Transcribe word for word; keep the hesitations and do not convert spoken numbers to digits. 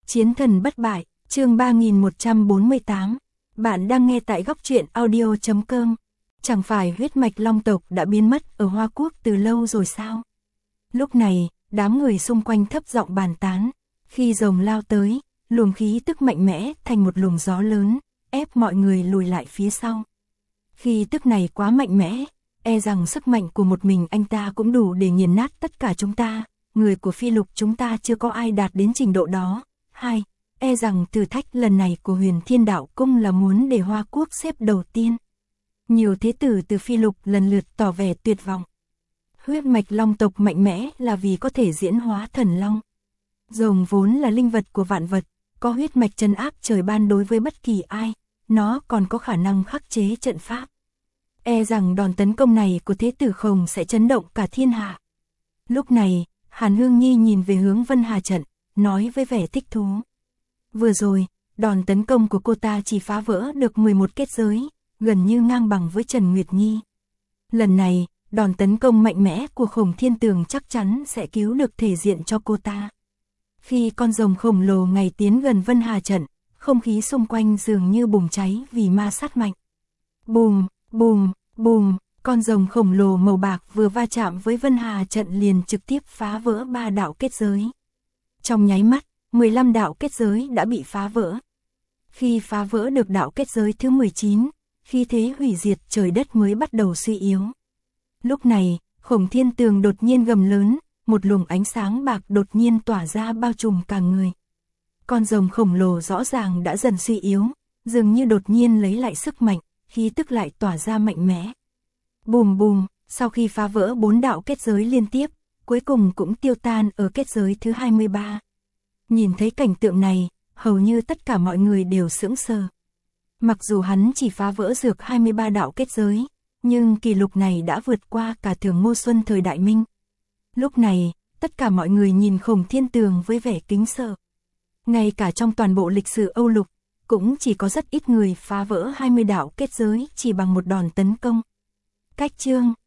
Chiến thần bất bại, chương ba nghìn một trăm bốn mươi tám. Bạn đang nghe tại góc truyện audio chấm com. Chẳng phải huyết mạch long tộc đã biến mất ở Hoa Quốc từ lâu rồi sao? Lúc này, đám người xung quanh thấp giọng bàn tán. Khi rồng lao tới, luồng khí tức mạnh mẽ thành một luồng gió lớn, ép mọi người lùi lại phía sau. Khi tức này quá mạnh mẽ, e rằng sức mạnh của một mình anh ta cũng đủ để nghiền nát tất cả chúng ta. Người của phi lục chúng ta chưa có ai đạt đến trình độ đó. Hai, e rằng thử thách lần này của Huyền Thiên Đạo Cung là muốn để Hoa Quốc xếp đầu tiên. Nhiều thế tử từ phi lục lần lượt tỏ vẻ tuyệt vọng. Huyết mạch long tộc mạnh mẽ là vì có thể diễn hóa thần long. Rồng vốn là linh vật của vạn vật, có huyết mạch trấn áp trời ban đối với bất kỳ ai, nó còn có khả năng khắc chế trận pháp. E rằng đòn tấn công này của thế tử Khổng sẽ chấn động cả thiên hạ. Lúc này, Hàn Hương Nhi nhìn về hướng Vân Hà trận, nói với vẻ thích thú. Vừa rồi, đòn tấn công của cô ta chỉ phá vỡ được mười một kết giới, gần như ngang bằng với Trần Nguyệt Nhi. Lần này, đòn tấn công mạnh mẽ của Khổng Thiên Tường chắc chắn sẽ cứu được thể diện cho cô ta. Khi con rồng khổng lồ ngày tiến gần Vân Hà trận, không khí xung quanh dường như bùng cháy vì ma sát mạnh. Bùm, bùm, bùm, con rồng khổng lồ màu bạc vừa va chạm với Vân Hà trận liền trực tiếp phá vỡ ba đạo kết giới. Trong nháy mắt, mười lăm đạo kết giới đã bị phá vỡ. Khi phá vỡ được đạo kết giới thứ mười chín, khí thế hủy diệt trời đất mới bắt đầu suy yếu. Lúc này, Khổng Thiên Tường đột nhiên gầm lớn, một luồng ánh sáng bạc đột nhiên tỏa ra bao trùm cả người. Con rồng khổng lồ rõ ràng đã dần suy yếu, dường như đột nhiên lấy lại sức mạnh, khí tức lại tỏa ra mạnh mẽ. Bùm bùm, sau khi phá vỡ bốn đạo kết giới liên tiếp, cuối cùng cũng tiêu tan ở kết giới thứ hai mươi ba. Nhìn thấy cảnh tượng này, hầu như tất cả mọi người đều sững sờ. Mặc dù hắn chỉ phá vỡ dược hai mươi ba đạo kết giới, nhưng kỷ lục này đã vượt qua cả Thường Ngô Xuân thời Đại Minh. Lúc này, tất cả mọi người nhìn Khổng Thiên Tường với vẻ kính sợ. Ngay cả trong toàn bộ lịch sử Âu Lục, cũng chỉ có rất ít người phá vỡ hai mươi đạo kết giới chỉ bằng một đòn tấn công. Cách chương